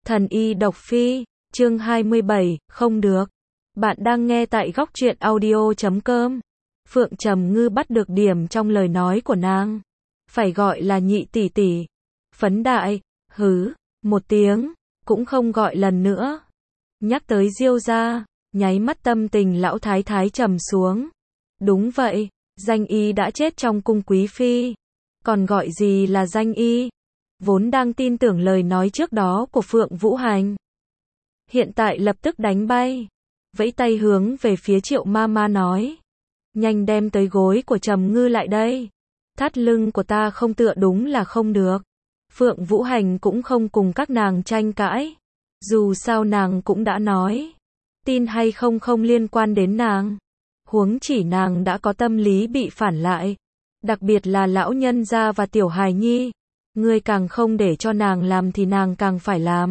Thần y độc phi, chương 27, không được. Bạn đang nghe tại góc truyện audio.com. Phượng Trầm Ngư bắt được điểm trong lời nói của nàng. Phải gọi là nhị tỷ tỷ. Phấn đại, một tiếng, cũng không gọi lần nữa. Nhắc tới Diêu gia, nháy mắt tâm tình lão thái thái trầm xuống. Đúng vậy, danh y đã chết trong cung quý phi. Còn gọi gì là danh y? Vốn đang tin tưởng lời nói trước đó của Phượng Vũ Hành. Hiện tại lập tức đánh bay. Vẫy tay hướng về phía Triệu Mama nói. Nhanh đem tới gối của Trầm Ngư lại đây. Thắt lưng của ta không tựa đúng là không được. Phượng Vũ Hành cũng không cùng các nàng tranh cãi. Dù sao nàng cũng đã nói. Tin hay không không liên quan đến nàng. Huống chỉ nàng đã có tâm lý bị phản lại. Đặc biệt là lão nhân gia và tiểu hài nhi. Ngươi càng không để cho nàng làm thì nàng càng phải làm.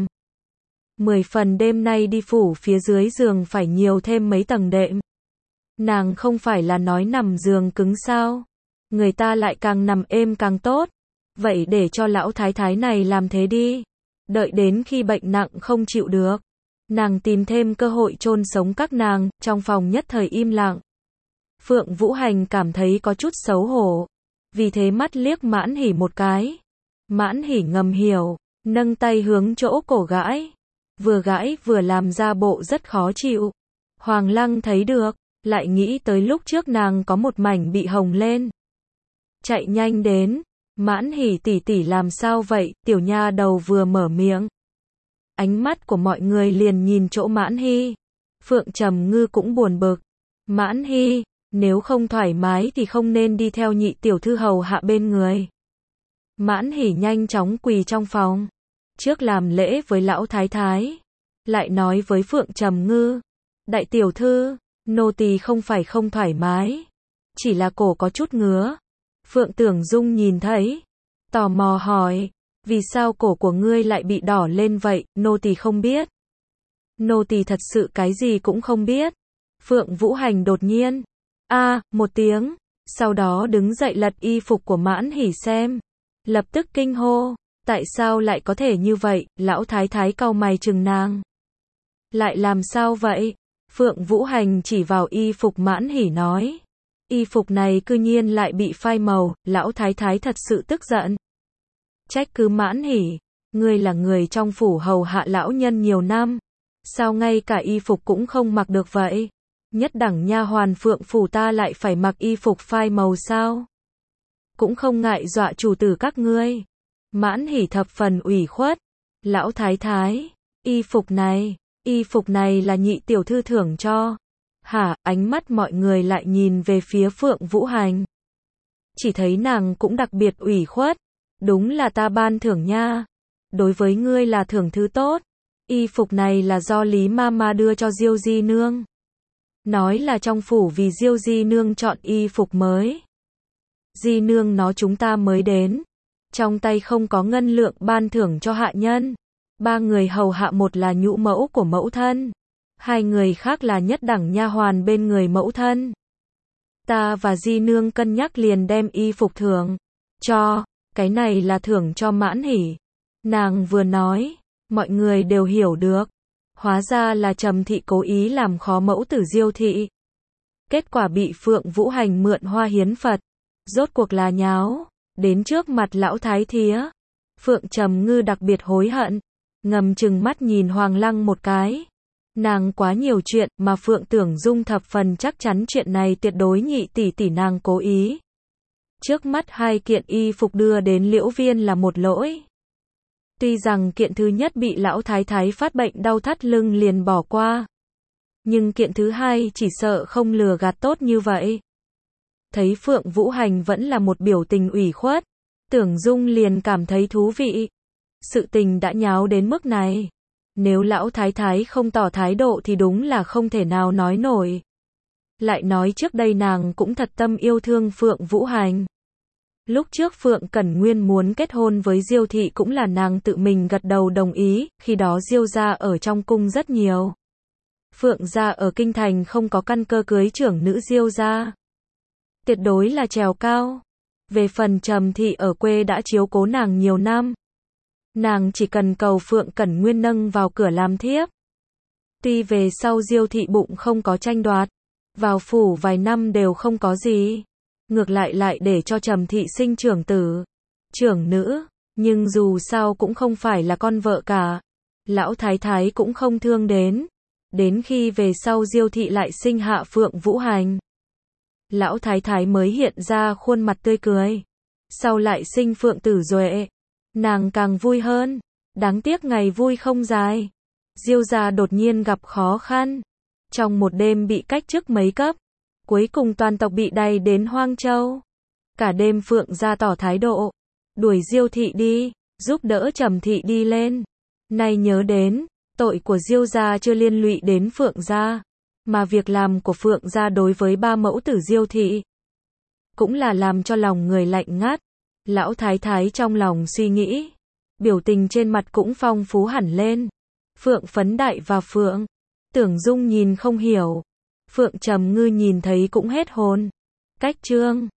10 phần đêm nay đi phủ phía dưới giường phải nhiều thêm mấy tầng đệm. Nàng không phải là nói nằm giường cứng sao. Người ta lại càng nằm êm càng tốt. Vậy để cho lão thái thái này làm thế đi. Đợi đến khi bệnh nặng không chịu được. Nàng tìm thêm cơ hội chôn sống các nàng, trong phòng nhất thời im lặng. Phượng Vũ Hành cảm thấy có chút xấu hổ. Vì thế mắt liếc Mãn Hỉ một cái. Mãn Hỉ ngầm hiểu, nâng tay hướng chỗ cổ gãi. Vừa gãi vừa làm ra bộ rất khó chịu. Hoàng Lăng thấy được, lại nghĩ tới lúc trước nàng có một mảnh bị hồng lên. Chạy nhanh đến, Mãn Hỉ tỷ tỷ làm sao vậy, tiểu nha đầu vừa mở miệng. Ánh mắt của mọi người liền nhìn chỗ Mãn Hy. Phượng Trầm Ngư cũng buồn bực. Mãn Hy, nếu không thoải mái thì không nên đi theo nhị tiểu thư hầu hạ bên người. Mãn Hỉ nhanh chóng quỳ trong phòng. Trước làm lễ với lão thái thái. Lại nói với Phượng Trầm Ngư. Đại tiểu thư, nô tỳ không phải không thoải mái. Chỉ là cổ có chút ngứa. Phượng Tưởng Dung nhìn thấy. Tò mò hỏi. Vì sao cổ của ngươi lại bị đỏ lên vậy, nô tỳ không biết. Nô tỳ thật sự cái gì cũng không biết. Phượng Vũ Hành đột nhiên. Một tiếng. Sau đó đứng dậy lật y phục của Mãn Hỉ xem. Lập tức kinh hô. Tại sao lại có thể như vậy, lão thái thái cau mày trừng nàng. Lại làm sao vậy? Phượng Vũ Hành chỉ vào y phục Mãn Hỉ nói. Y phục này cư nhiên lại bị phai màu, lão thái thái thật sự tức giận. Trách cứ Mãn Hỉ, ngươi là người trong phủ hầu hạ lão nhân nhiều năm. Sao ngay cả y phục cũng không mặc được vậy? Nhất đẳng nha hoàn Phượng phủ ta lại phải mặc y phục phai màu sao? Cũng không ngại dọa chủ tử các ngươi. Mãn Hỉ thập phần ủy khuất. Lão thái thái, y phục này là nhị tiểu thư thưởng cho. Hả, ánh mắt mọi người lại nhìn về phía Phượng Vũ Hành. Chỉ thấy nàng cũng đặc biệt ủy khuất. Đúng là ta ban thưởng nha. Đối với ngươi là thưởng thứ tốt. Y phục này là do Lý Mama đưa cho Diêu Di Nương. Nói là trong phủ vì Diêu Di Nương chọn y phục mới. Di Nương nó chúng ta mới đến. Trong tay không có ngân lượng ban thưởng cho hạ nhân. 3 người hầu hạ, một là nhũ mẫu của mẫu thân. 2 người khác là nhất đẳng nha hoàn bên người mẫu thân. Ta và Di Nương cân nhắc liền đem y phục thưởng cho. Cái này là thưởng cho Mãn Hỉ. Nàng vừa nói, mọi người đều hiểu được. Hóa ra là Trầm thị cố ý làm khó mẫu tử Diêu thị. Kết quả bị Phượng Vũ Hành mượn hoa hiến Phật. Rốt cuộc là nháo đến trước mặt lão thái thía. Phượng Trầm Ngư đặc biệt hối hận. Ngầm trừng mắt nhìn Hoàng Lăng một cái. Nàng quá nhiều chuyện mà Phượng Tưởng Dung thập phần chắc chắn chuyện này tuyệt đối nhị tỷ tỷ nàng cố ý. Trước mắt 2 kiện y phục đưa đến Liễu Viên là một lỗi. Tuy rằng kiện thứ nhất bị lão thái thái phát bệnh đau thắt lưng liền bỏ qua. Nhưng kiện thứ 2 chỉ sợ không lừa gạt tốt như vậy. Thấy Phượng Vũ Hành vẫn là một biểu tình ủy khuất. Tưởng Dung liền cảm thấy thú vị. Sự tình đã nháo đến mức này. Nếu lão thái thái không tỏ thái độ thì đúng là không thể nào nói nổi. Lại nói trước đây nàng cũng thật tâm yêu thương Phượng Vũ Hành. Lúc trước Phượng Cẩn Nguyên muốn kết hôn với Diêu thị cũng là nàng tự mình gật đầu đồng ý, khi đó Diêu gia ở trong cung rất nhiều. Phượng gia ở kinh thành không có căn cơ cưới trưởng nữ Diêu gia. Tuyệt đối là trèo cao. Về phần Trầm thị ở quê đã chiếu cố nàng nhiều năm. Nàng chỉ cần cầu Phượng Cẩn Nguyên nâng vào cửa làm thiếp. Tuy về sau Diêu thị bụng không có tranh đoạt, vào phủ vài năm đều không có gì, ngược lại để cho Trầm thị sinh trưởng tử, trưởng nữ, nhưng dù sao cũng không phải là con vợ cả. Lão thái thái cũng không thương đến khi về sau Diêu thị lại sinh hạ Phượng Vũ Hành. Lão thái thái mới hiện ra khuôn mặt tươi cười. Sau lại sinh Phượng Tử Duệ, nàng càng vui hơn. Đáng tiếc ngày vui không dài. Diêu gia đột nhiên gặp khó khăn. Trong một đêm bị cách chức mấy cấp. Cuối cùng toàn tộc bị đày đến Hoang Châu. Cả đêm Phượng gia tỏ thái độ. Đuổi Diêu thị đi, giúp đỡ Trầm thị đi lên. Nay nhớ đến, tội của Diêu gia chưa liên lụy đến Phượng gia. Mà việc làm của Phượng gia đối với ba mẫu tử Diêu thị cũng là làm cho lòng người lạnh ngắt. Lão thái thái trong lòng suy nghĩ, biểu tình trên mặt cũng phong phú hẳn lên. Phượng Phấn Đại và Phượng Tưởng Dung nhìn không hiểu. Phượng Trầm Ngư nhìn thấy cũng hết hồn. Cách chương